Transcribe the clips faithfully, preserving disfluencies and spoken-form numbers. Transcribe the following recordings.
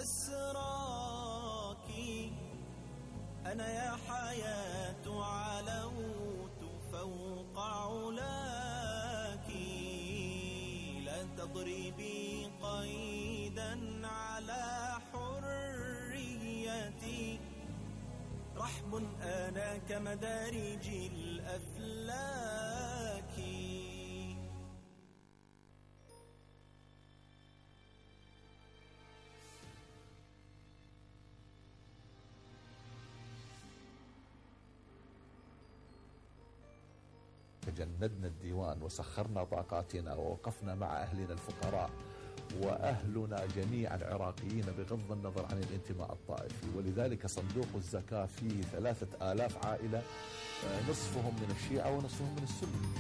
أسراك. أنا يا حياة علوت فوق علاك، لا تضربي قيدا على حريتي، رحب أنا كمدارج الأفلاك. فجندنا الديوان وسخرنا طاقاتنا ووقفنا مع أهلنا الفقراء وأهلنا جميعا عراقيين بغض النظر عن الانتماء الطائفي. ولذلك صندوق الزكاة فيه ثلاثة آلاف عائلة، نصفهم من الشيعة ونصفهم من السنة.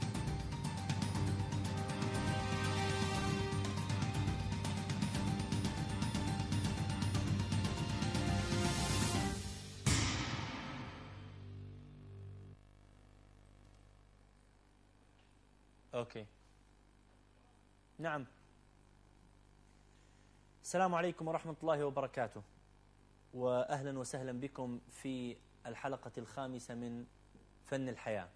أوكي. نعم. السلام عليكم ورحمة الله وبركاته، وأهلا وسهلا بكم في الحلقة الخامسة من فن الحياة.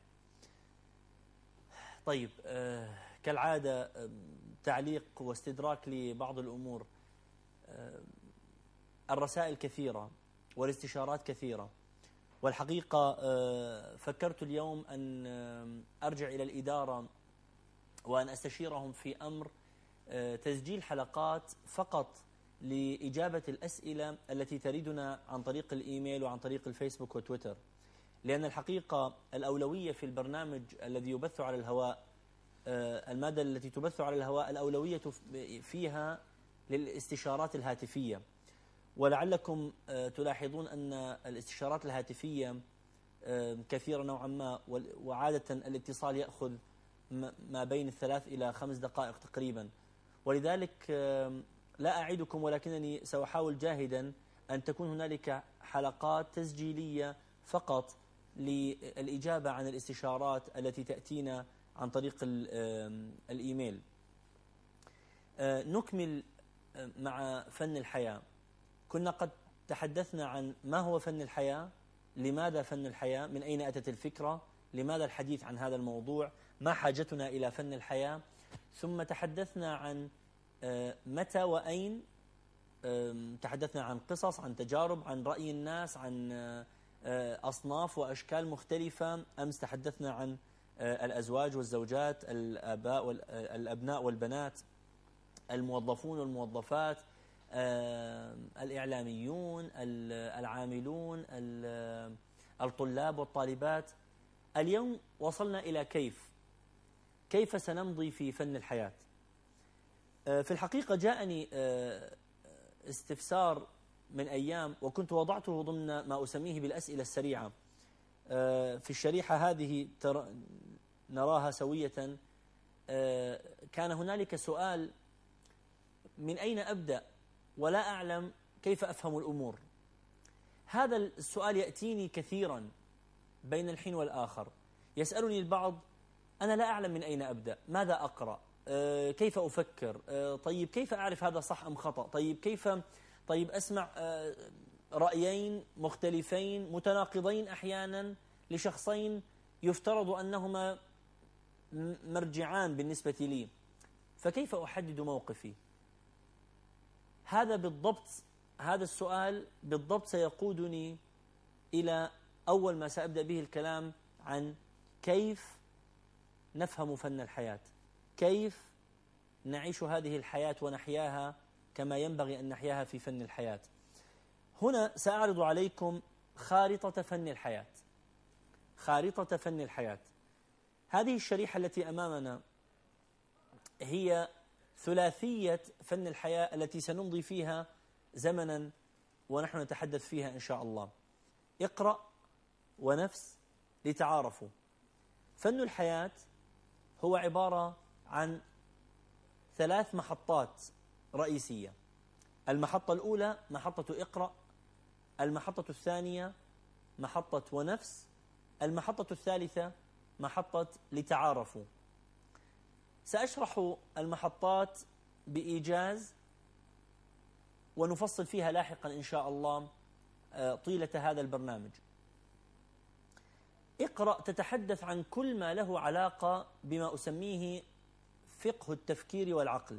طيب، آه كالعادة آه تعليق واستدراك لبعض الأمور. آه الرسائل كثيرة والاستشارات كثيرة، والحقيقة آه فكرت اليوم أن آه أرجع إلى الإدارة وأن أستشيرهم في أمر تسجيل حلقات فقط لإجابة الأسئلة التي تريدنا عن طريق الإيميل وعن طريق الفيسبوك وتويتر، لأن الحقيقة الأولوية في البرنامج الذي يبث على الهواء، المادة التي تبث على الهواء الأولوية فيها للاستشارات الهاتفية. ولعلكم تلاحظون أن الاستشارات الهاتفية كثيرة نوعا ما، وعادة الاتصال يأخذ ما بين الثلاث إلى خمس دقائق تقريبا. ولذلك لا أعدكم، ولكنني سأحاول جاهدا أن تكون هنالك حلقات تسجيلية فقط للإجابة عن الاستشارات التي تأتينا عن طريق الإيميل. نكمل مع فن الحياة. كنا قد تحدثنا عن ما هو فن الحياة، لماذا فن الحياة، من أين أتت الفكرة، لماذا الحديث عن هذا الموضوع، ما حاجتنا إلى فن الحياة. ثم تحدثنا عن متى وأين، تحدثنا عن قصص، عن تجارب، عن رأي الناس، عن أصناف وأشكال مختلفة. أمس تحدثنا عن الأزواج والزوجات، الآباء والأبناء والبنات، الموظفون والموظفات، الإعلاميون، العاملون، الطلاب والطالبات. اليوم وصلنا إلى كيف كيف سنمضي في فن الحياة. في الحقيقة جاءني استفسار من أيام، وكنت وضعته ضمن ما أسميه بالأسئلة السريعة في الشريحة هذه نراها سوية. كان هنالك سؤال: من أين أبدأ ولا أعلم كيف أفهم الأمور؟ هذا السؤال يأتيني كثيرا بين الحين والآخر. يسألني البعض: أنا لا أعلم من أين أبدأ، ماذا أقرأ، أه كيف أفكر، أه طيب كيف أعرف هذا صح أم خطأ، طيب كيف طيب أسمع أه رأيين مختلفين متناقضين أحيانا لشخصين يفترض أنهما مرجعان بالنسبة لي، فكيف أحدد موقفي؟ هذا بالضبط هذا السؤال بالضبط سيقودني إلى أول ما سأبدأ به الكلام عن كيف نفهم فن الحياة، كيف نعيش هذه الحياة ونحياها كما ينبغي أن نحياها في فن الحياة. هنا سأعرض عليكم خارطة فن الحياة. خارطة فن الحياة. هذه الشريحة التي أمامنا هي ثلاثية فن الحياة التي سنمضي فيها زمنا ونحن نتحدث فيها إن شاء الله. اقرأ ونفس لتعارفوا. فن الحياة هو عبارة عن ثلاث محطات رئيسية. المحطة الأولى محطة اقرأ، المحطة الثانية محطة ونفس، المحطة الثالثة محطة لتعارفوا. سأشرح المحطات بإيجاز ونفصل فيها لاحقا إن شاء الله طيلة هذا البرنامج. اقرأ تتحدث عن كل ما له علاقة بما أسميه فقه التفكير والعقل.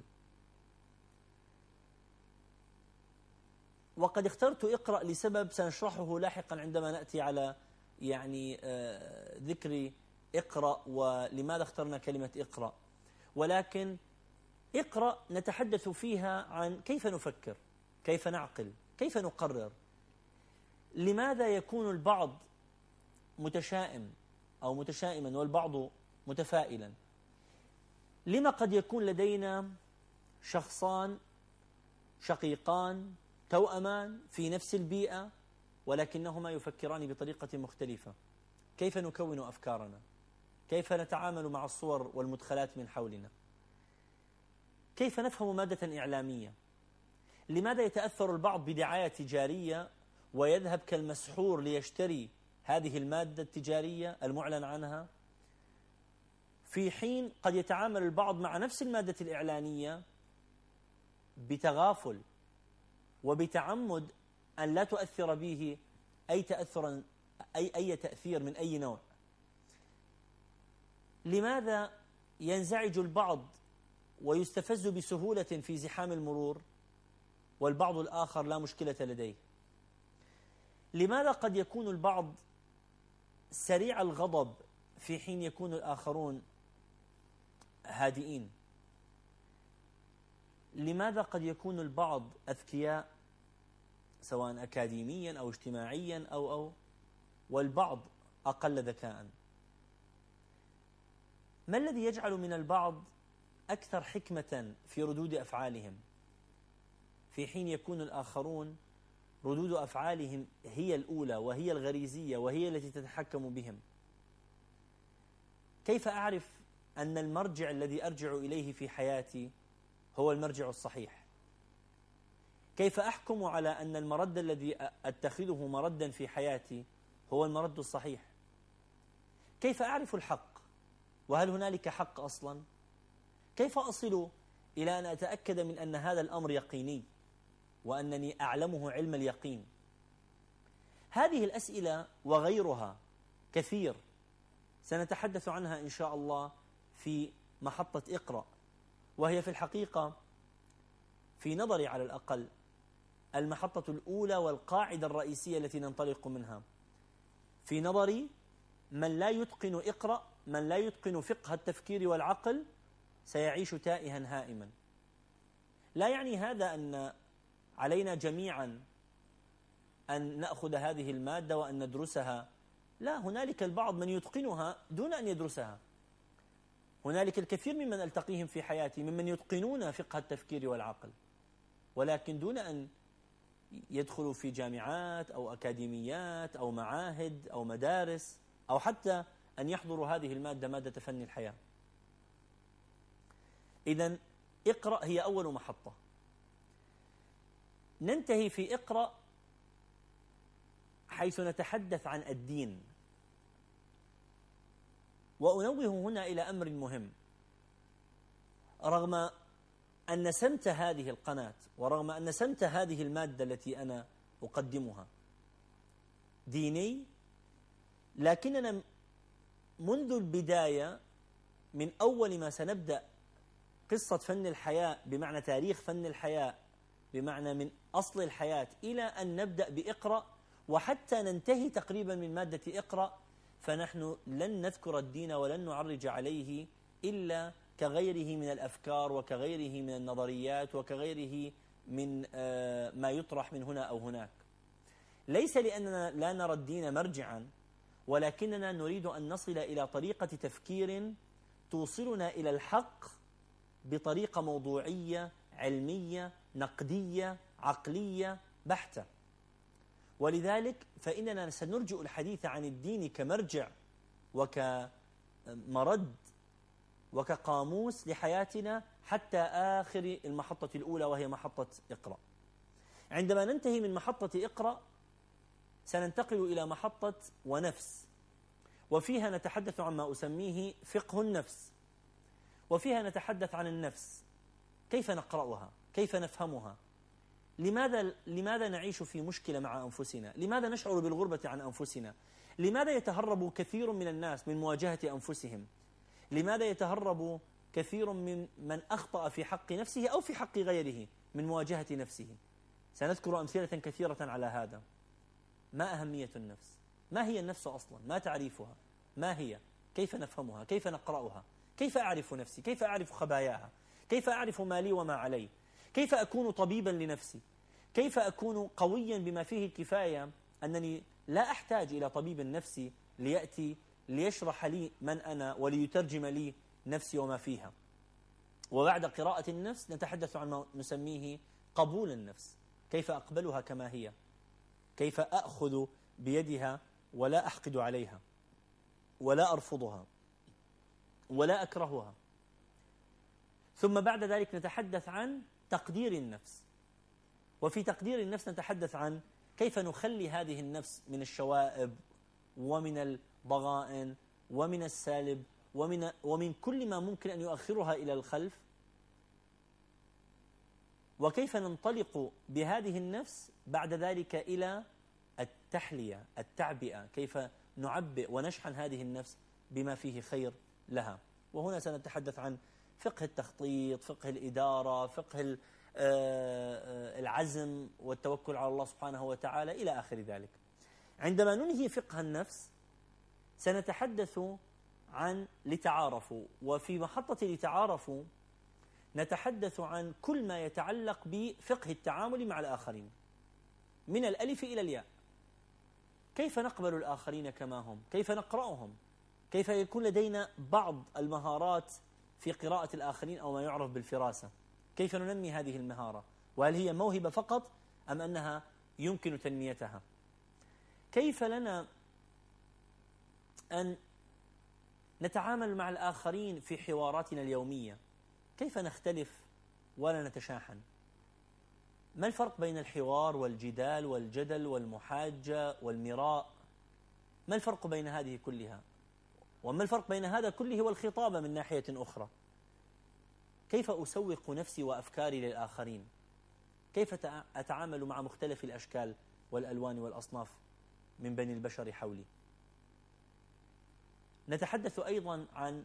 وقد اخترت اقرأ لسبب سنشرحه لاحقا عندما نأتي على يعني ذكر اقرأ ولماذا اخترنا كلمة اقرأ. ولكن اقرأ نتحدث فيها عن كيف نفكر، كيف نعقل، كيف نقرر. لماذا يكون البعض متشائم أو متشائما والبعض متفائلا؟ لما قد يكون لدينا شخصان شقيقان توأمان في نفس البيئة ولكنهما يفكران بطريقة مختلفة؟ كيف نكون أفكارنا؟ كيف نتعامل مع الصور والمدخلات من حولنا؟ كيف نفهم مادة إعلامية؟ لماذا يتأثر البعض بدعاية تجارية ويذهب كالمسحور ليشتري هذه المادة التجارية المعلن عنها، في حين قد يتعامل البعض مع نفس المادة الإعلانية بتغافل وبتعمد أن لا تؤثر به أي تأثر أي أي تأثير من أي نوع؟ لماذا ينزعج البعض ويستفز بسهولة في زحام المرور والبعض الآخر لا مشكلة لديه؟ لماذا قد يكون البعض سريع الغضب في حين يكون الآخرون هادئين؟ لماذا قد يكون البعض أذكياء سواء أكاديميا أو اجتماعيا أو أو والبعض أقل ذكاء؟ ما الذي يجعل من البعض أكثر حكمة في ردود أفعالهم في حين يكون الآخرون ردود أفعالهم هي الأولى وهي الغريزية وهي التي تتحكم بهم؟ كيف أعرف أن المرجع الذي أرجع إليه في حياتي هو المرجع الصحيح؟ كيف أحكم على أن المرد الذي أتخذه مردا في حياتي هو المرد الصحيح؟ كيف أعرف الحق؟ وهل هنالك حق أصلا؟ كيف أصل إلى أن أتأكد من أن هذا الأمر يقيني وأنني أعلمه علم اليقين؟ هذه الأسئلة وغيرها كثير سنتحدث عنها إن شاء الله في محطة اقرأ، وهي في الحقيقة في نظري على الأقل المحطة الأولى والقاعدة الرئيسية التي ننطلق منها. في نظري من لا يتقن اقرأ، من لا يتقن فقه التفكير والعقل سيعيش تائها هائما. لا يعني هذا أن علينا جميعا أن نأخذ هذه المادة وأن ندرسها، لا، هنالك البعض من يتقنها دون أن يدرسها. هنالك الكثير ممن ألتقيهم في حياتي ممن يتقنون فقه التفكير والعقل ولكن دون أن يدخلوا في جامعات أو أكاديميات أو معاهد أو مدارس أو حتى أن يحضروا هذه المادة، مادة فن الحياة. إذن اقرأ هي أول محطة. ننتهي في اقرأ حيث نتحدث عن الدين. وأنوه هنا إلى أمر مهم. رغم أن سمت هذه القناة ورغم أن سمت هذه المادة التي أنا أقدمها ديني، لكننا منذ البداية من أول ما سنبدأ قصة فن الحياة بمعنى تاريخ فن الحياة بمعنى من أصل الحياة إلى أن نبدأ بإقرأ وحتى ننتهي تقريبا من مادة إقرأ، فنحن لن نذكر الدين ولن نعرج عليه إلا كغيره من الأفكار وكغيره من النظريات وكغيره من ما يطرح من هنا أو هناك. ليس لأننا لا نرى الدين مرجعا، ولكننا نريد أن نصل إلى طريقة تفكير توصلنا إلى الحق بطريقة موضوعية علمية نقدية عقلية بحتة. ولذلك فإننا سنرجئ الحديث عن الدين كمرجع وكمرد وكقاموس لحياتنا حتى آخر المحطة الأولى وهي محطة اقرأ. عندما ننتهي من محطة اقرأ سننتقل إلى محطة ونفس، وفيها نتحدث عن ما أسميه فقه النفس، وفيها نتحدث عن النفس، كيف نقرأها، كيف نفهمها، لماذا لماذا نعيش في مشكلة مع أنفسنا؟ لماذا نشعر بالغربة عن أنفسنا؟ لماذا يتهرب كثير من الناس من مواجهة أنفسهم؟ لماذا يتهرب كثير من من أخطأ في حق نفسه أو في حق غيره من مواجهة نفسه؟ سنذكر أمثلة كثيرة على هذا. ما أهمية النفس؟ ما هي النفس أصلا؟ ما تعريفها؟ ما هي؟ كيف نفهمها؟ كيف نقرأها؟ كيف أعرف نفسي؟ كيف أعرف خباياها؟ كيف أعرف ما لي وما علي؟ كيف أكون طبيبا لنفسي؟ كيف أكون قويا بما فيه الكفاية أنني لا أحتاج إلى طبيب نفسي ليأتي ليشرح لي من أنا وليترجم لي نفسي وما فيها؟ وبعد قراءة النفس نتحدث عن ما نسميه قبول النفس. كيف أقبلها كما هي؟ كيف أخذ بيدها ولا أحقد عليها ولا أرفضها ولا أكرهها؟ ثم بعد ذلك نتحدث عن تقدير النفس. وفي تقدير النفس نتحدث عن كيف نخلي هذه النفس من الشوائب ومن الضغائن ومن السالب ومن ومن كل ما ممكن أن يؤخرها إلى الخلف، وكيف ننطلق بهذه النفس بعد ذلك إلى التحلية التعبئة، كيف نعبئ ونشحن هذه النفس بما فيه خير لها. وهنا سنتحدث عن فقه التخطيط، فقه الإدارة، فقه العزم والتوكل على الله سبحانه وتعالى إلى آخر ذلك. عندما ننهي فقه النفس سنتحدث عن لتعارفوا، وفي محطة لتعارفوا نتحدث عن كل ما يتعلق بفقه التعامل مع الآخرين من الألف إلى الياء. كيف نقبل الآخرين كما هم؟ كيف نقرأهم؟ كيف يكون لدينا بعض المهارات في قراءة الآخرين أو ما يعرف بالفراسة؟ كيف ننمي هذه المهارة؟ وهل هي موهبة فقط أم أنها يمكن تنميتها؟ كيف لنا أن نتعامل مع الآخرين في حواراتنا اليومية؟ كيف نختلف ولا نتشاحن؟ ما الفرق بين الحوار والجدال والجدل والمحاجة والمراء؟ ما الفرق بين هذه كلها؟ وما الفرق بين هذا كله والخطابة من ناحية أخرى؟ كيف أسوق نفسي وأفكاري للآخرين؟ كيف أتعامل مع مختلف الأشكال والألوان والأصناف من بني البشر حولي؟ نتحدث أيضا عن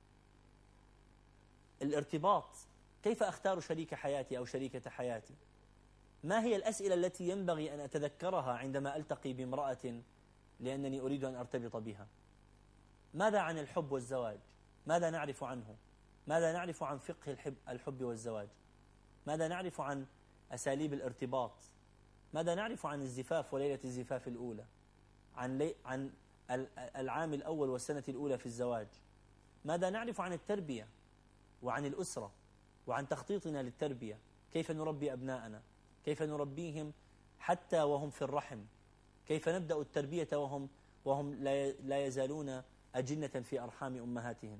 الارتباط. كيف أختار شريك حياتي أو شريكة حياتي؟ ما هي الأسئلة التي ينبغي أن أتذكرها عندما ألتقي بامرأة لأنني أريد أن أرتبط بها؟ ماذا عن الحب والزواج؟ ماذا نعرف عنه؟ ماذا نعرف عن فقه الحب, الحب والزواج؟ ماذا نعرف عن أساليب الارتباط؟ ماذا نعرف عن الزفاف وليلة الزفاف الأولى؟ عن, لي عن العام الأول والسنة الأولى في الزواج؟ ماذا نعرف عن التربية وعن الأسرة وعن تخطيطنا للتربية؟ كيف نربي أبناءنا؟ كيف نربيهم حتى وهم في الرحم؟ كيف نبدأ التربية وهم, وهم لا يزالون أجنة في أرحام أمهاتهم؟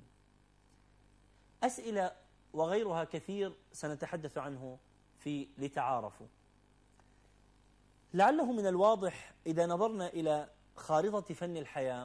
أسئلة وغيرها كثير سنتحدث عنه في لتعارفوا. لعله من الواضح إذا نظرنا إلى خارطة فن الحياة،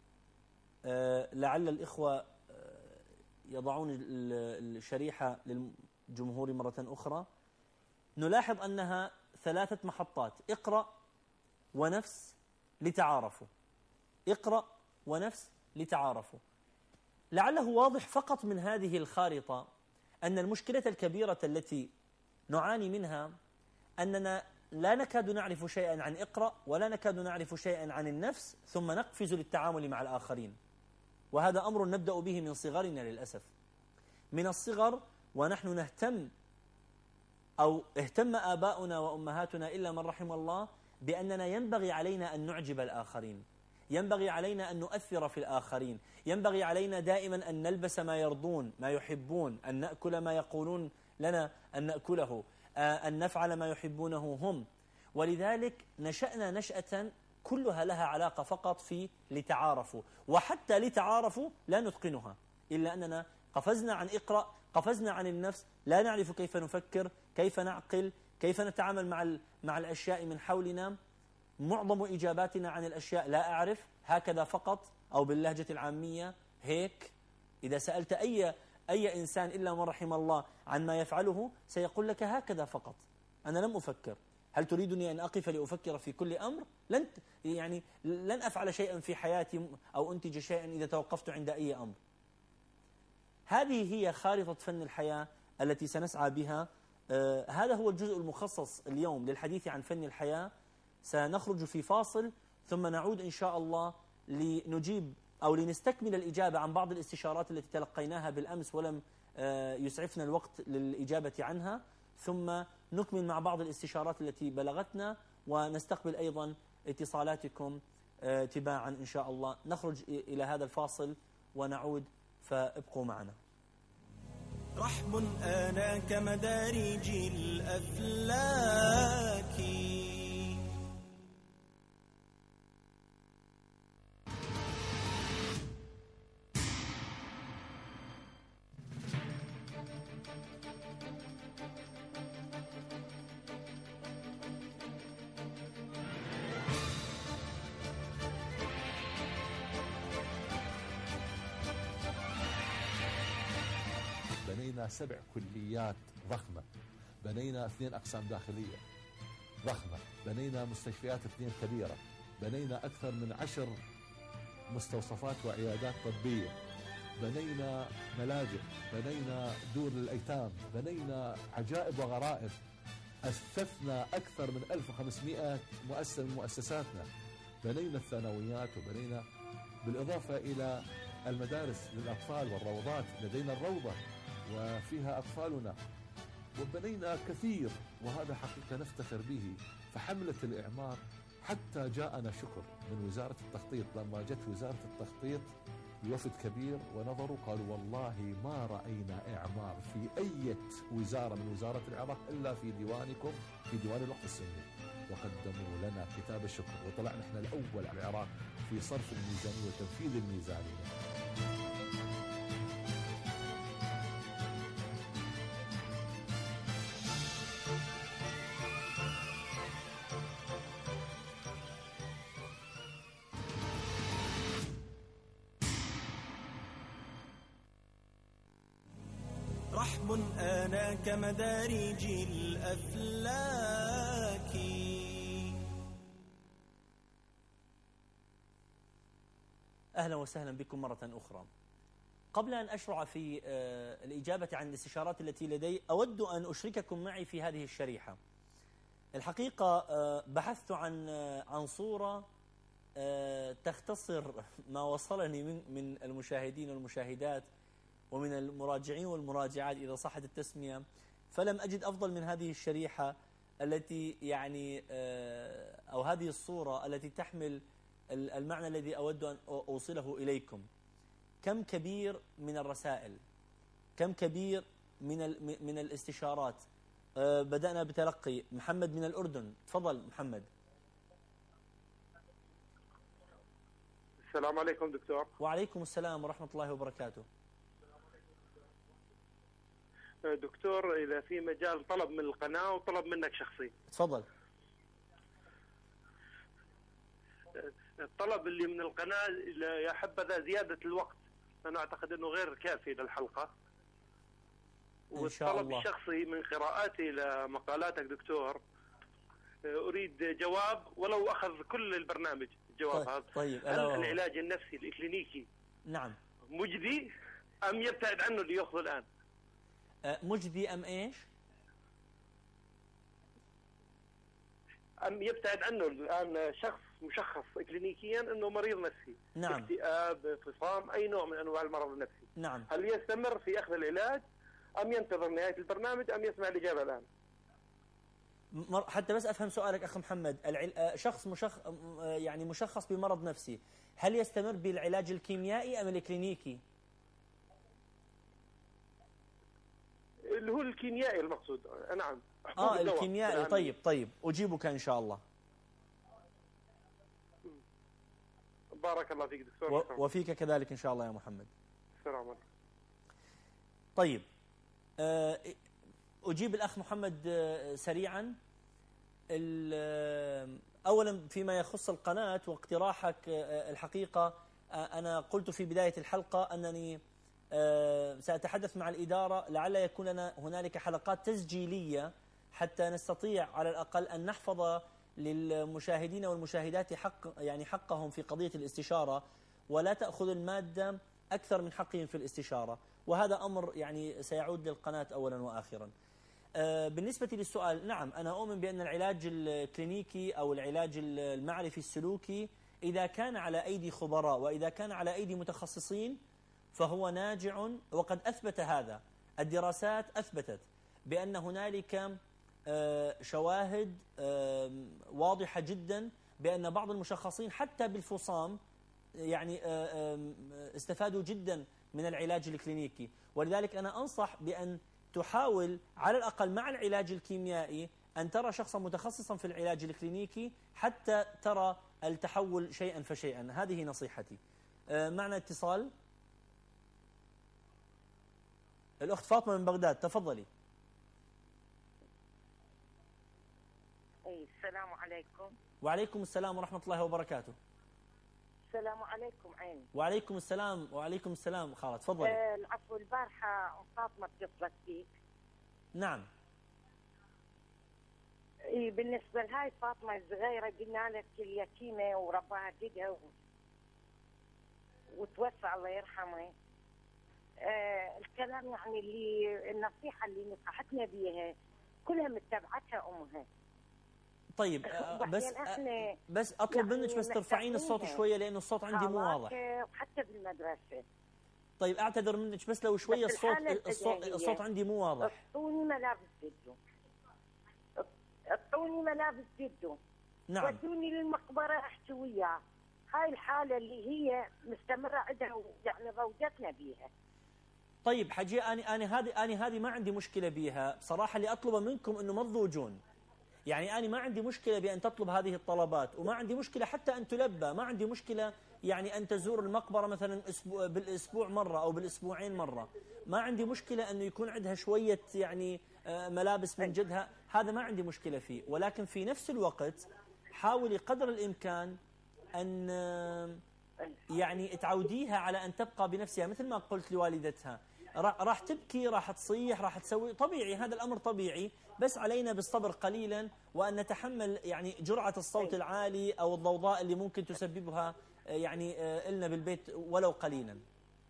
لعل الإخوة يضعون الشريحة للجمهور مرة أخرى، نلاحظ أنها ثلاثة محطات: اقرأ ونفس لتعارفوا، اقرأ ونفس لتعارفوا. لعله واضح فقط من هذه الخارطة أن المشكلة الكبيرة التي نعاني منها أننا لا نكاد نعرف شيئا عن اقرأ ولا نكاد نعرف شيئا عن النفس، ثم نقفز للتعامل مع الآخرين. وهذا أمر نبدأ به من صغرنا للأسف، من الصغر ونحن نهتم أو اهتم آباؤنا وأمهاتنا إلا من رحم الله بأننا ينبغي علينا أن نعجب الآخرين، ينبغي علينا أن نؤثر في الآخرين، ينبغي علينا دائما أن نلبس ما يرضون ما يحبون، أن نأكل ما يقولون لنا أن نأكله، أن نفعل ما يحبونه هم. ولذلك نشأنا نشأة كلها لها علاقة فقط في لتعارفوا، وحتى لتعارفوا لا نتقنها، إلا أننا قفزنا عن اقرأ، قفزنا عن النفس، لا نعرف كيف نفكر، كيف نعقل، كيف نتعامل مع مع الأشياء من حولنا. معظم إجاباتنا عن الأشياء لا أعرف، هكذا فقط، أو باللهجة العامية هيك. إذا سألت أي أي إنسان إلا من رحم الله عن ما يفعله سيقول لك هكذا فقط. أنا لم أفكر. هل تريدني أن أقف لأفكر في كل أمر؟ لن يعني لن أفعل شيئا في حياتي أو أنتج شيئا إذا توقفت عند أي أمر. هذه هي خارطة فن الحياة التي سنسعى بها. آه هذا هو الجزء المخصص اليوم للحديث عن فن الحياة. سنخرج في فاصل ثم نعود إن شاء الله لنجيب أو لنستكمل الإجابة عن بعض الاستشارات التي تلقيناها بالأمس ولم آه يسعفنا الوقت للإجابة عنها، ثم نكمل مع بعض الاستشارات التي بلغتنا ونستقبل أيضا اتصالاتكم آه تباعا إن شاء الله. نخرج إلى هذا الفاصل ونعود، فابقوا معنا. رحم أنا كمدارج الأفلاك. بنينا سبع كليات ضخمة، بنينا اثنين أقسام داخلية ضخمة، بنينا مستشفيات اثنين كبيرة، بنينا أكثر من عشر مستوصفات وعيادات طبية، بنينا ملاجئ، بنينا دور للأيتام، بنينا عجائب وغرائب، أثثنا أكثر من ألف وخمسمائة مؤسسة من مؤسساتنا، بنينا الثانويات وبنينا بالإضافة إلى المدارس للأطفال والروضات. لدينا الروضة وفيها أطفالنا، وبنينا كثير، وهذا حقيقة نفتخر به. فحملة الإعمار حتى جاءنا شكر من وزارة التخطيط. لما جت وزارة التخطيط بوفد كبير ونظروا قالوا والله ما رأينا إعمار في أي وزارة من وزارة العراق إلا في ديوانكم، في ديوان الوقف السني، وقدموا لنا كتاب الشكر، وطلعنا احنا الأول على العراق في صرف الميزانية وتنفيذ الميزانية. رحم أنا كمدارج الأفلاك. أهلا وسهلا بكم مرة أخرى. قبل أن أشرع في الإجابة عن الاستشارات التي لدي، أود أن أشرككم معي في هذه الشريحة. الحقيقة بحثت عن عن صورة تختصر ما وصلني من من المشاهدين والمشاهدات ومن المراجعين والمراجعات إذا صحت التسمية، فلم أجد أفضل من هذه الشريحة التي يعني أو هذه الصورة التي تحمل المعنى الذي أود أن أوصله إليكم. كم كبير من الرسائل، كم كبير من من الاستشارات. بدأنا بتلقي محمد من الأردن. تفضل محمد. السلام عليكم دكتور. وعليكم السلام ورحمة الله وبركاته. دكتور، إذا في مجال طلب من القناة وطلب منك شخصي. تفضل. الطلب اللي من القناة يا حبذا زيادة الوقت، أنا أعتقد أنه غير كافي للحلقة. إن شاء والطلب الله. الشخصي من قراءاتي لمقالاتك دكتور، أريد جواب ولو أخذ كل البرنامج الجواب طيب. هذا. طيب. هل العلاج النفسي الإكلينيكي نعم مجدي أم يبتعد عنه اللي يأخذه الآن؟ مجدي أم إيش؟ أم يبتعد عنه الآن شخص مشخص إكلينيكيا أنه مريض نفسي. نعم. اكتئاب، فصام، أي نوع من أنواع المرض النفسي. نعم. هل يستمر في أخذ العلاج أم ينتظر نهاية البرنامج أم يسمع الإجابة الآن؟ حتى بس أفهم سؤالك أخ محمد، العل... شخص مشخ... يعني مشخص بمرض نفسي، هل يستمر بالعلاج الكيميائي أم الكلينيكي؟ اللي هو الكيميائي المقصود. نعم. آه الكيميائي. طيب طيب أجيبك إن شاء الله. بارك الله فيك دكتور. و... وفيك كذلك إن شاء الله يا محمد. السلام عليكم. طيب أجيب الأخ محمد سريعا. أولا فيما يخص القناة واقتراحك، الحقيقة أنا قلت في بداية الحلقة أنني سأتحدث مع الإدارة لعل يكون لنا هنالك حلقات تسجيلية حتى نستطيع على الأقل أن نحفظ للمشاهدين والمشاهدات حق يعني حقهم في قضية الاستشارة، ولا تأخذ المادة أكثر من حقهم في الاستشارة، وهذا أمر يعني سيعود للقناة أولا وآخرا. بالنسبة للسؤال، نعم أنا أؤمن بأن العلاج الكلينيكي أو العلاج المعرفي السلوكي إذا كان على أيدي خبراء وإذا كان على أيدي متخصصين فهو ناجع، وقد أثبت هذا. الدراسات أثبتت بأن هنالك شواهد واضحة جدا بأن بعض المشخصين حتى بالفصام يعني استفادوا جدا من العلاج الكلينيكي. ولذلك أنا أنصح بأن تحاول على الأقل مع العلاج الكيميائي أن ترى شخصا متخصصا في العلاج الكلينيكي حتى ترى التحول شيئا فشيئا. هذه نصيحتي. معنا اتصال. الأخت فاطمة من بغداد، تفضلي. السلام عليكم. وعليكم السلام ورحمة الله وبركاته. السلام عليكم عيني. وعليكم السلام وعليكم السلام خالد، تفضلي. آه العفو، البارحة فاطمة اتصلت فيك. نعم. إيه بالنسبة لهاي فاطمة الصغيرة قلنا لك اليتيمة ورباها جدها و... وتوفى الله يرحمه. آه الكلام يعني اللي النصيحة اللي نصحتنا بيها كلها متبعتها أمها. طيب آه بس آه بس أطلب يعني منك بس ترفعين الصوت شوية لأنه الصوت عندي مو واضح. وحتى بالمدرسة. طيب أعتذر منك بس لو شوية الصوت الصوت, الصوت عندي مو واضح. اعطوني ملابس جده. اعطوني ملابس جده. نعم. ودوني للمقبرة أحكي وياه. هاي الحالة اللي هي مستمرة عندها يعني روجتنا بيها. طيب حجي أنا أنا هذه أنا هذه ما عندي مشكلة بيها صراحة. اللي أطلب منكم إنه ما تضوجون. يعني أنا ما عندي مشكلة بأن تطلب هذه الطلبات، وما عندي مشكلة حتى أن تلبى، ما عندي مشكلة يعني أن تزور المقبرة مثلا أسبوع بالأسبوع مرة أو بالأسبوعين مرة، ما عندي مشكلة أنه يكون عندها شوية يعني ملابس من جدها، هذا ما عندي مشكلة فيه. ولكن في نفس الوقت حاولي قدر الإمكان أن يعني تعوديها على أن تبقى بنفسها، مثل ما قلت لوالدتها راح تبكي، راح تصيح، راح تسوي طبيعي، هذا الأمر طبيعي، بس علينا بالصبر قليلا وأن نتحمل يعني جرعة الصوت العالي أو الضوضاء اللي ممكن تسببها يعني إلنا بالبيت ولو قليلا.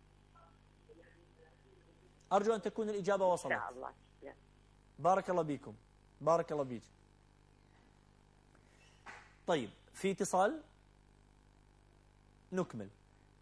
أرجو أن تكون الإجابة وصلت. إن شاء الله. بارك الله بكم. بارك الله بك. طيب في اتصال نكمل.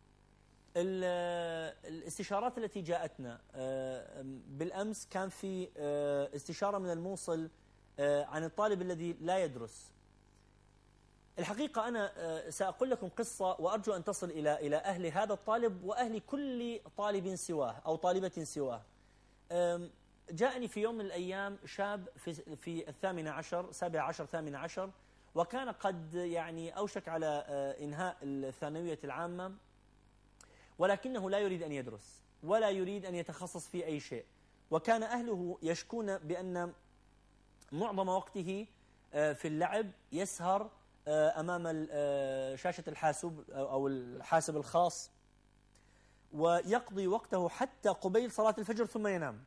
الاستشارات التي جاءتنا بالأمس كان في استشارة من الموصل عن الطالب الذي لا يدرس. الحقيقة أنا سأقول لكم قصة وأرجو أن تصل إلى إلى أهل هذا الطالب وأهل كل طالب سواه أو طالبة سواه. جاءني في يوم من الأيام شاب في في الثامنة عشر سابع عشر ثامنة عشر، وكان قد يعني أوشك على إنهاء الثانوية العامة، ولكنه لا يريد أن يدرس ولا يريد أن يتخصص في أي شيء. وكان أهله يشكون بأن معظم وقته في اللعب، يسهر أمام شاشة الحاسوب أو الحاسب الخاص، ويقضي وقته حتى قبيل صلاة الفجر ثم ينام.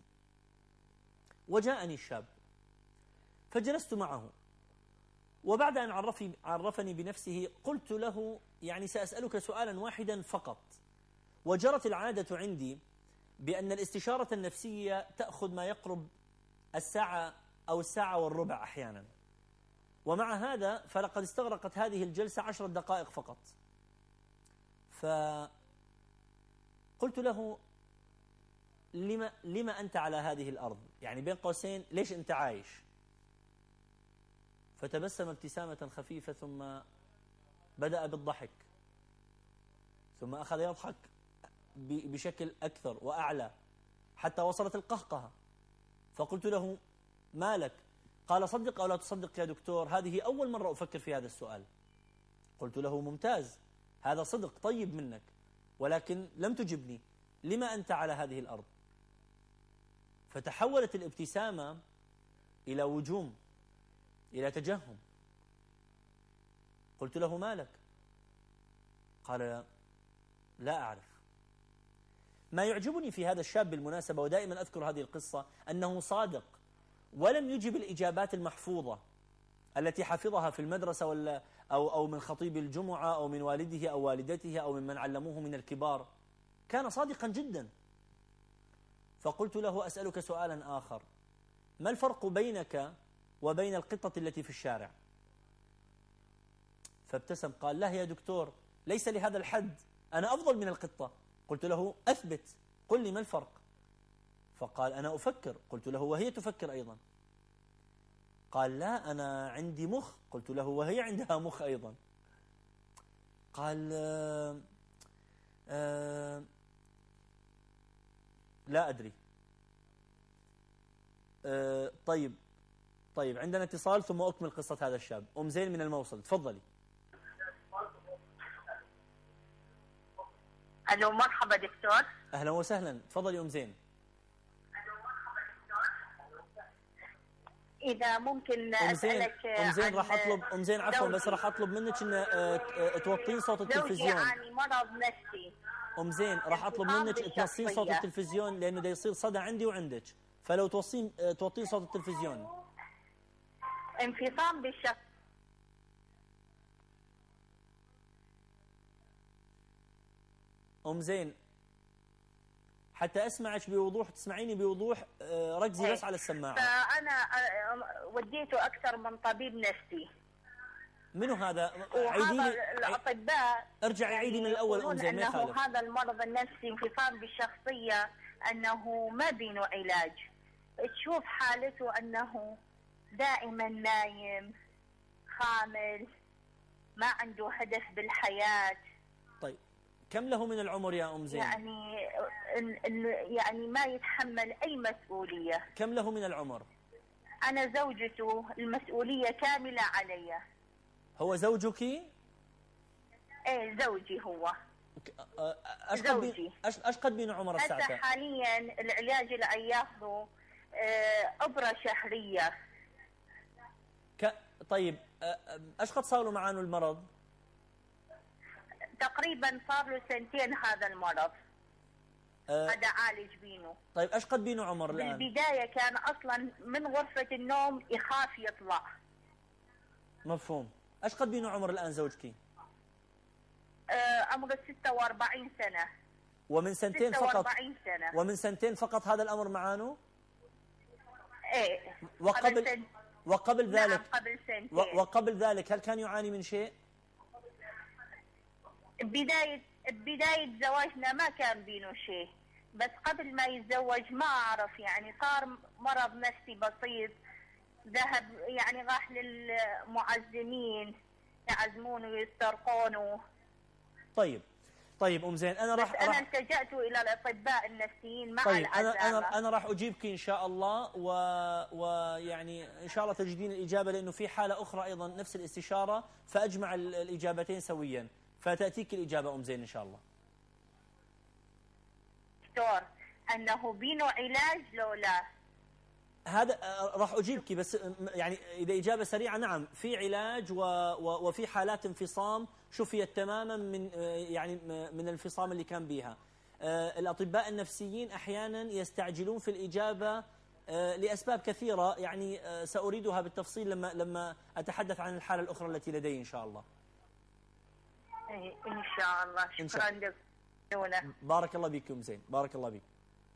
وجاءني الشاب فجلست معه، وبعد أن عرفني, عرفني بنفسه قلت له يعني سأسألك سؤالا واحدا فقط. وجرت العادة عندي بأن الاستشارة النفسية تأخذ ما يقرب الساعة أو الساعة والربع أحيانا، ومع هذا فلقد استغرقت هذه الجلسة عشر دقائق فقط. فقلت له لما, لما أنت على هذه الأرض، يعني بين قوسين ليش أنت عايش؟ فتبسم ابتسامة خفيفة ثم بدأ بالضحك، ثم أخذ يضحك بشكل أكثر وأعلى حتى وصلت القهقهة. فقلت له ما لك؟ قال صدق أو لا تصدق يا دكتور، هذه أول مرة أفكر في هذا السؤال. قلت له ممتاز، هذا صدق طيب منك، ولكن لم تجبني، لما أنت على هذه الأرض؟ فتحولت الابتسامة إلى وجوم، إلى تجهم. قلت له ما لك؟ قال لا أعرف. ما يعجبني في هذا الشاب بالمناسبة، ودائما أذكر هذه القصة، أنه صادق ولم يجب الإجابات المحفوظة التي حفظها في المدرسة ولا أو أو من خطيب الجمعة أو من والده أو والدته أو ممن علموه من الكبار. كان صادقا جدا. فقلت له: أسألك سؤالا آخر، ما الفرق بينك وبين القطة التي في الشارع؟ فابتسم قال: لا يا دكتور، ليس لهذا الحد، أنا أفضل من القطة. قلت له: أثبت، قل لي ما الفرق. فقال: أنا أفكر. قلت له: وهي تفكر أيضا. قال: لا، أنا عندي مخ. قلت له: وهي عندها مخ أيضا. قال: آه آه لا أدري. آه طيب طيب عندنا اتصال ثم أكمل قصة هذا الشاب. أم زين من الموصل، تفضلي. الو، مرحبا دكتور. أهلا وسهلا، تفضلي أم زين. إذا ممكن أم زين أسألك أم زين راح أطلب أم زين عفوا بس راح أطلب منك إن توطين صوت التلفزيون. زوجي يعاني مرض نفسي. أم زين راح أطلب منك توصين صوت التلفزيون لأنه دا يصير صدى عندي وعندك، فلو توصين توطين صوت التلفزيون. انفصام بالشخص. أم زين حتى أسمعك بوضوح، تسمعيني بوضوح، ركزي بس على السماعة. فأنا وديته أكثر من طبيب نفسي. منو هذا؟ عيدي لي الأطباء. ارجعي عيدي من الأول أم زين. ما يخالف. هذا المرض النفسي انفصام بالشخصية أنه ما بينه علاج. تشوف حالته أنه دائما نايم، خامل، ما عنده هدف بالحياة. طيب كم له من العمر يا أم زين؟ يعني يعني ما يتحمل أي مسؤولية. كم له من العمر؟ أنا زوجته، المسؤولية كاملة علي. هو زوجك؟ إيه زوجي هو. أش قد أش قد بين عمر الساعة؟ هسه حاليا العلاج اللي عم ياخذه إبرة شهرية. ك... طيب أش قد صار له معانه المرض؟ تقريبا صار له سنتين هذا المرض. أه هذا عالج بينه. طيب ايش قد بينه عمر الان؟ بالبدايه كان اصلا من غرفه النوم يخاف يطلع. مفهوم. ايش قد بينه عمر الان زوجك؟ أه عمره ستة وأربعين سنه. ومن سنتين ستة وأربعين فقط سنة. ومن سنتين فقط هذا الامر معانه؟ ايه. وقبل قبل وقبل ذلك نعم قبل سنتين. وقبل ذلك هل كان يعاني من شيء؟ بداية بداية زواجنا ما كان بينه شيء، بس قبل ما يتزوج ما أعرف يعني صار مرض نفسي بسيط، ذهب يعني راح للمعزمين يعزمونه ويسترقونه. طيب طيب أم زين أنا راح أنا التجأت إلى الأطباء النفسيين مع طيب العزامة. أنا أنا أنا راح أجيبك إن شاء الله و... ويعني إن شاء الله تجدين الإجابة، لأنه في حالة أخرى أيضا نفس الاستشارة فأجمع الإجابتين سويا فتأتيك الإجابة أم زين إن شاء الله. دكتور أنه بينه علاج لو لا؟ هذا راح أجيبك بس يعني إذا إجابة سريعة نعم في علاج و... و... وفي حالات انفصام شفيت تماما من يعني من الانفصام اللي كان بها. الأطباء النفسيين أحيانا يستعجلون في الإجابة لأسباب كثيرة يعني سأريدها بالتفصيل لما لما أتحدث عن الحالة الأخرى التي لدي إن شاء الله. إن شاء الله. شكرا لك. بارك الله بك أم زين، بارك الله بك.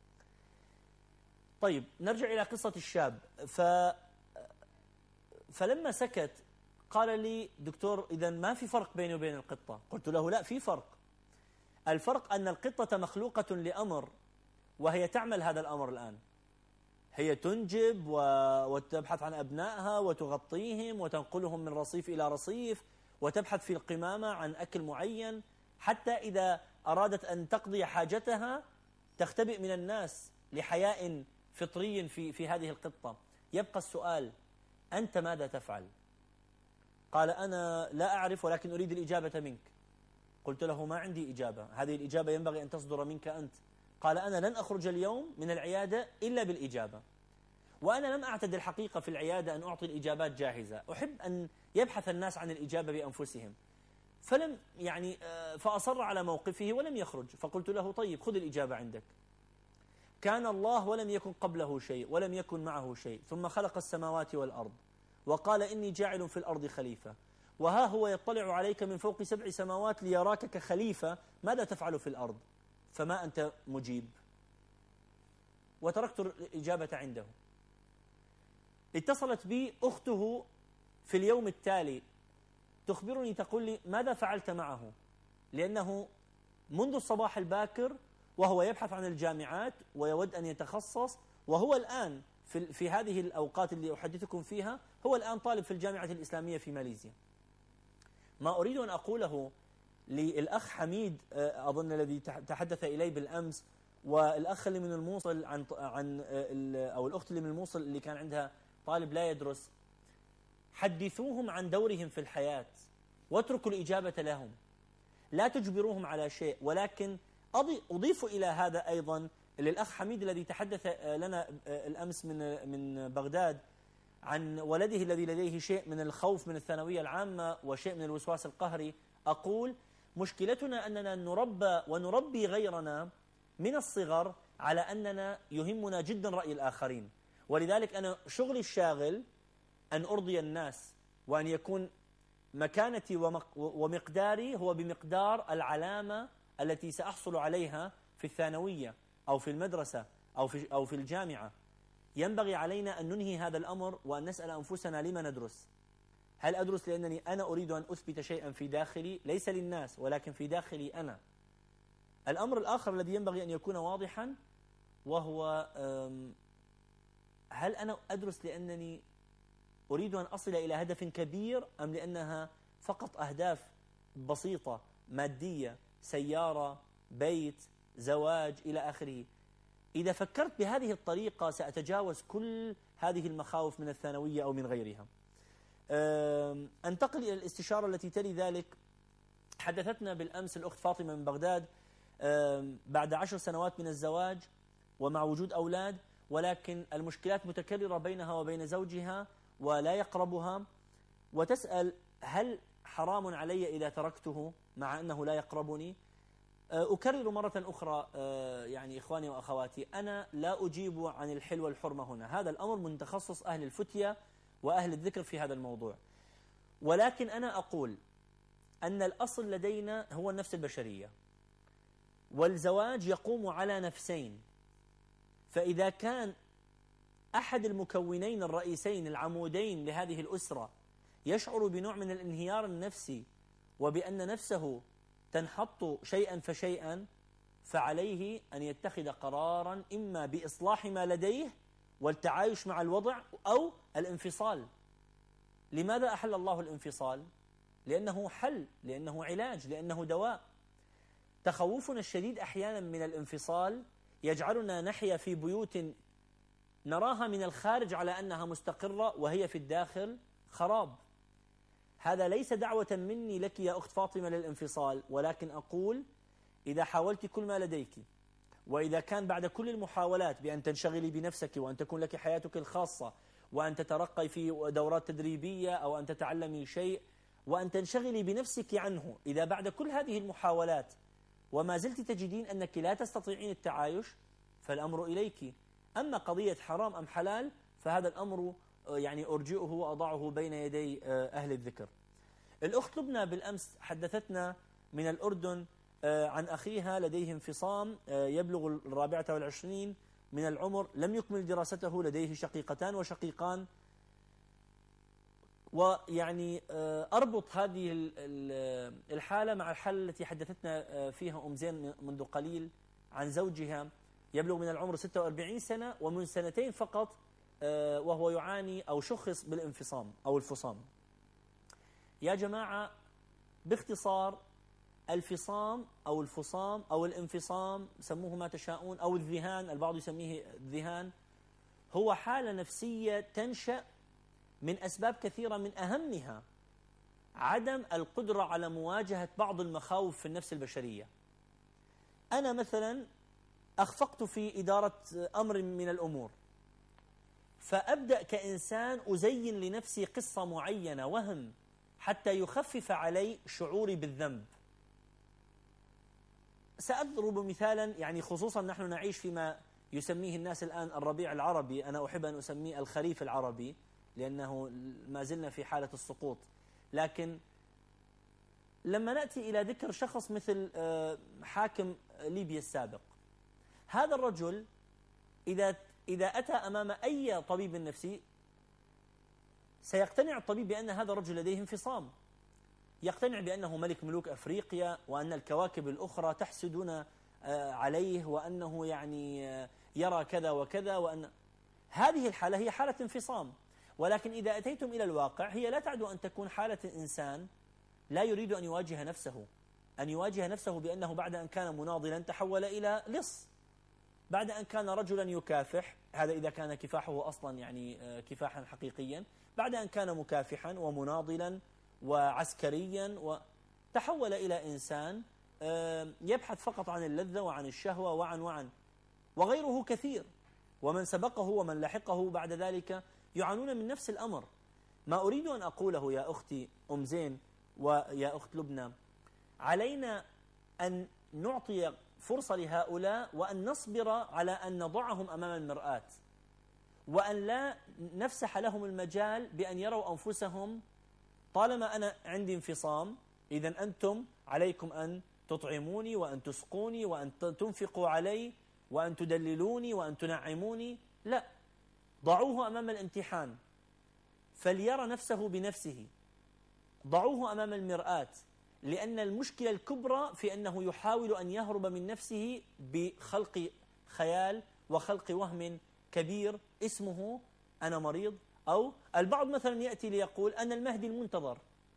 طيب نرجع إلى قصة الشاب. ف... فلما سكت قال لي: دكتور إذا ما في فرق بيني وبين القطة. قلت له: لا في فرق. الفرق أن القطة مخلوقة لأمر وهي تعمل هذا الأمر الآن. هي تنجب و... وتبحث عن أبنائها وتغطيهم وتنقلهم من رصيف إلى رصيف وتبحث في القمامة عن أكل معين، حتى إذا أرادت أن تقضي حاجتها تختبئ من الناس لحياء فطري في في هذه القطة. يبقى السؤال: أنت ماذا تفعل؟ قال: أنا لا أعرف ولكن أريد الإجابة منك. قلت له: ما عندي إجابة، هذه الإجابة ينبغي أن تصدر منك أنت. قال: أنا لن أخرج اليوم من العيادة إلا بالإجابة. وأنا لم أعتد الحقيقة في العيادة أن أعطي الإجابات جاهزة، أحب أن يبحث الناس عن الإجابة بأنفسهم. فلم يعني فأصر على موقفه ولم يخرج. فقلت له: طيب خذ الإجابة عندك. كان الله ولم يكن قبله شيء ولم يكن معه شيء، ثم خلق السماوات والأرض وقال إني جاعل في الأرض خليفة، وها هو يطلع عليك من فوق سبع سماوات ليراك كخليفة، ماذا تفعل في الأرض؟ فما أنت مجيب. وتركت الإجابة عنده. اتصلت بي أخته في اليوم التالي تخبرني، تقول لي ماذا فعلت معه؟ لأنه منذ الصباح الباكر وهو يبحث عن الجامعات ويود أن يتخصص، وهو الآن في, في هذه الأوقات اللي أحدثكم فيها هو الآن طالب في الجامعة الإسلامية في ماليزيا. ما أريد أن أقوله للأخ حميد أظن الذي تحدث إلي بالأمس، والأخ اللي من الموصل عن عن أو الأخت اللي من الموصل اللي كان عندها طالب لا يدرس، حدثوهم عن دورهم في الحياة واتركوا الإجابة لهم، لا تجبروهم على شيء. ولكن أضيف إلى هذا أيضا للأخ حميد الذي تحدث لنا الأمس من من بغداد عن ولده الذي لديه شيء من الخوف من الثانوية العامة وشيء من الوسواس القهري. أقول مشكلتنا أننا نربى ونربي غيرنا من الصغر على أننا يهمنا جدا رأي الآخرين، ولذلك أنا شغلي الشاغل أن أرضي الناس، وأن يكون مكانتي ومقداري هو بمقدار العلامة التي سأحصل عليها في الثانوية أو في المدرسة أو في أو في الجامعة. ينبغي علينا أن ننهي هذا الأمر وأن نسأل أنفسنا لما ندرس؟ هل أدرس لأنني أنا أريد أن أثبت شيئا في داخلي ليس للناس ولكن في داخلي أنا؟ الأمر الآخر الذي ينبغي أن يكون واضحا وهو هل أنا أدرس لأنني أريد أن أصل إلى هدف كبير أم لأنها فقط أهداف بسيطة مادية، سيارة، بيت، زواج إلى آخره؟ إذا فكرت بهذه الطريقة سأتجاوز كل هذه المخاوف من الثانوية أو من غيرها. أنتقل إلى الاستشارة التي تلي ذلك. حدثتنا بالأمس الأخت فاطمة من بغداد بعد عشر سنوات من الزواج ومع وجود أولاد، ولكن المشكلات متكررة بينها وبين زوجها ولا يقربها، وتسأل هل حرام علي إذا تركته مع أنه لا يقربني؟ أكرر مرة أخرى يعني إخواني وأخواتي، أنا لا أجيب عن الحل والحرمة هنا، هذا الأمر من تخصص أهل الفتية وأهل الذكر في هذا الموضوع. ولكن أنا أقول أن الأصل لدينا هو النفس البشرية، والزواج يقوم على نفسين، فإذا كان أحد المكونين الرئيسين العمودين لهذه الأسرة يشعر بنوع من الانهيار النفسي وبأن نفسه تنحط شيئا فشيئا، فعليه أن يتخذ قرارا إما بإصلاح ما لديه والتعايش مع الوضع أو الانفصال. لماذا أحل الله الانفصال؟ لأنه حل، لأنه علاج، لأنه دواء. تخوفنا الشديد أحيانا من الانفصال يجعلنا نحيا في بيوت نراها من الخارج على أنها مستقرة وهي في الداخل خراب. هذا ليس دعوة مني لك يا أخت فاطمة للانفصال، ولكن أقول إذا حاولت كل ما لديك، وإذا كان بعد كل المحاولات بأن تنشغلي بنفسك وأن تكون لك حياتك الخاصة وأن تترقي في دورات تدريبية أو أن تتعلمي شيء وأن تنشغلي بنفسك عنه، إذا بعد كل هذه المحاولات وما زلت تجدين أنك لا تستطيعين التعايش فالأمر إليك. أما قضية حرام أم حلال فهذا الأمر يعني أرجئه وأضعه بين يدي أهل الذكر. الأخت لبنى بالأمس حدثتنا من الأردن عن أخيها لديه انفصام، يبلغ الرابعة والعشرين من العمر، لم يكمل دراسته، لديه شقيقتان وشقيقان. ويعني أربط هذه الحالة مع الحالة التي حدثتنا فيها أم زين منذ قليل عن زوجها يبلغ من العمر ستة وأربعين سنة ومن سنتين فقط وهو يعاني أو شخص بالانفصام أو الفصام. يا جماعة باختصار، الفصام أو الفصام أو الانفصام سموه ما تشاءون، أو الذهان، البعض يسميه الذهان، هو حالة نفسية تنشأ من أسباب كثيرة، من أهمها عدم القدرة على مواجهة بعض المخاوف في النفس البشرية. أنا مثلا أخفقت في إدارة أمر من الأمور، فأبدأ كإنسان أزين لنفسي قصة معينة وهم حتى يخفف علي شعوري بالذنب. سأضرب مثالا، يعني خصوصا نحن نعيش فيما يسميه الناس الآن الربيع العربي، أنا أحب أن أسميه الخريف العربي لأنه ما زلنا في حالة السقوط. لكن لما نأتي إلى ذكر شخص مثل حاكم ليبيا السابق، هذا الرجل إذا إذا أتى أمام أي طبيب نفسي سيقتنع الطبيب بأن هذا الرجل لديه انفصام، يقتنع بأنه ملك ملوك أفريقيا، وأن الكواكب الأخرى تحسدون عليه، وأنه يعني يرى كذا وكذا، وأن هذه الحالة هي حالة انفصام. ولكن إذا أتيتم إلى الواقع هي لا تعد أن تكون حالة إنسان لا يريد أن يواجه نفسه، أن يواجه نفسه بأنه بعد أن كان مناضلا تحول إلى لص، بعد أن كان رجلا يكافح، هذا إذا كان كفاحه أصلا يعني كفاحا حقيقيا، بعد أن كان مكافحا ومناضلا وعسكريا وتحول إلى إنسان يبحث فقط عن اللذة وعن الشهوة وعن وعن وغيره كثير، ومن سبقه ومن لحقه بعد ذلك يعانون من نفس الأمر. ما أريد أن أقوله يا أختي أم زين ويا أخت لبنى، علينا أن نعطي فرصة لهؤلاء وأن نصبر على أن نضعهم أمام المرآة، وأن لا نفسح لهم المجال بأن يروا أنفسهم طالما أنا عندي انفصام إذن أنتم عليكم أن تطعموني وأن تسقوني وأن تنفقوا علي وأن تدللوني وأن تنعموني. لا، ضعوه أمام الامتحان فليرى نفسه بنفسه، ضعوه أمام المرآة، لأن المشكلة الكبرى في أنه يحاول أن يهرب من نفسه بخلق خيال وخلق وهم كبير اسمه أنا مريض، أو البعض مثلا يأتي ليقول أنا المهدي المنتظر،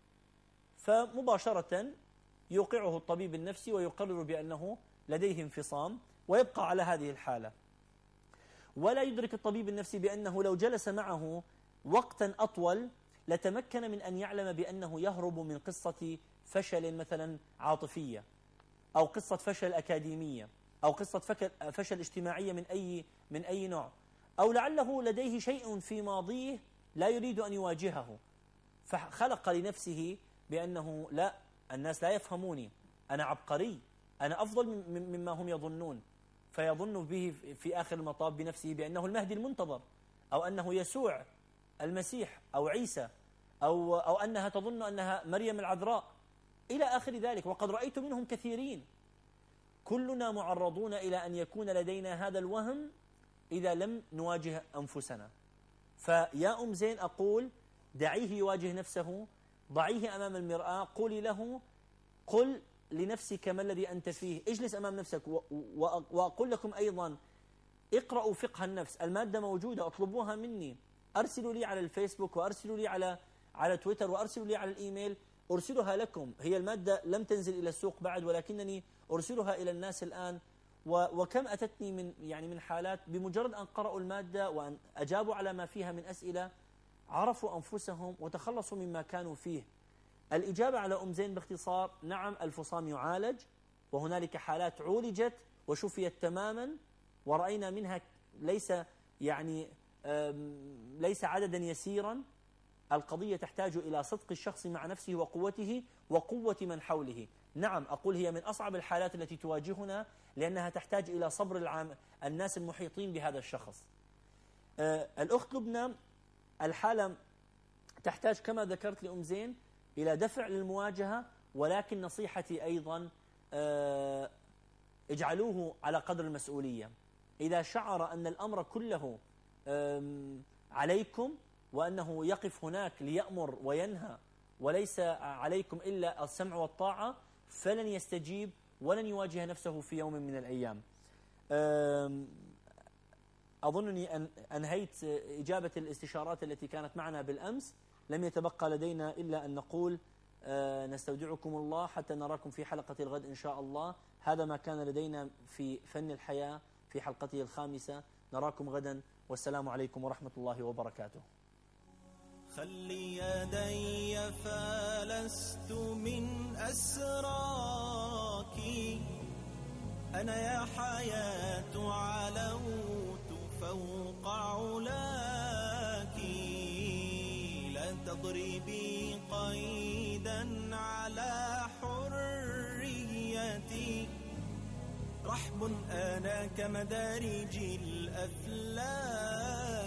فمباشرة يوقعه الطبيب النفسي ويقرر بأنه لديه انفصام ويبقى على هذه الحالة، ولا يدرك الطبيب النفسي بأنه لو جلس معه وقتا أطول لتمكن من أن يعلم بأنه يهرب من قصة فشل مثلا عاطفية، أو قصة فشل أكاديمية، أو قصة فشل اجتماعية من أي من أي نوع، أو لعله لديه شيء في ماضيه لا يريد أن يواجهه، فخلق لنفسه بأنه لا، الناس لا يفهموني، أنا عبقري، أنا أفضل مما هم يظنون، فيظن به في آخر المطاف بنفسه بأنه المهدي المنتظر، أو أنه يسوع المسيح أو عيسى، أو, أو أنها تظن أنها مريم العذراء إلى آخر ذلك. وقد رأيت منهم كثيرين. كلنا معرضون إلى أن يكون لدينا هذا الوهم إذا لم نواجه أنفسنا. فيا أم زين أقول دعيه يواجه نفسه، ضعيه أمام المرآة، قولي له قل لنفسك ما الذي أنت فيه، اجلس أمام نفسك. وأقول لكم أيضا اقرأوا فقه النفس، المادة موجودة، اطلبوها مني، أرسلوا لي على الفيسبوك، وأرسلوا لي على على تويتر، وأرسلوا لي على الإيميل، أرسلها لكم. هي المادة لم تنزل إلى السوق بعد، ولكنني أرسلها إلى الناس الآن، وكم أتتني من يعني من حالات بمجرد أن قرأوا المادة وأن أجابوا على ما فيها من أسئلة عرفوا أنفسهم وتخلصوا مما كانوا فيه. الإجابة على أم زين باختصار: نعم، الفصام يعالج، وهنالك حالات عولجت وشفيت تماما، ورأينا منها ليس يعني ليس عددا يسيرا. القضية تحتاج إلى صدق الشخص مع نفسه وقوته وقوة من حوله. نعم، أقول هي من أصعب الحالات التي تواجهنا، لأنها تحتاج إلى صبر العام الناس المحيطين بهذا الشخص. آه الأخت لبنى، الحالة تحتاج كما ذكرت لأم زين إلى دفع للمواجهة، ولكن نصيحتي أيضا آه اجعلوه على قدر المسؤولية. إذا شعر أن الأمر كله عليكم وأنه يقف هناك ليأمر وينهى وليس عليكم إلا السمع والطاعة، فلن يستجيب ولن يواجه نفسه في يوم من الأيام. أظنني أن أنهيت إجابة الاستشارات التي كانت معنا بالأمس. لم يتبقى لدينا إلا أن نقول نستودعكم الله حتى نراكم في حلقة الغد إن شاء الله. هذا ما كان لدينا في فن الحياة في حلقته الخامسة. نراكم غدا، والسلام عليكم ورحمة الله وبركاته. خلي يدي فلست من أسراك، أنا يا حياة علوت فوق علاك، لا تضربي قيدا على حريتي، رحب أنا كمدارج الأفلاك.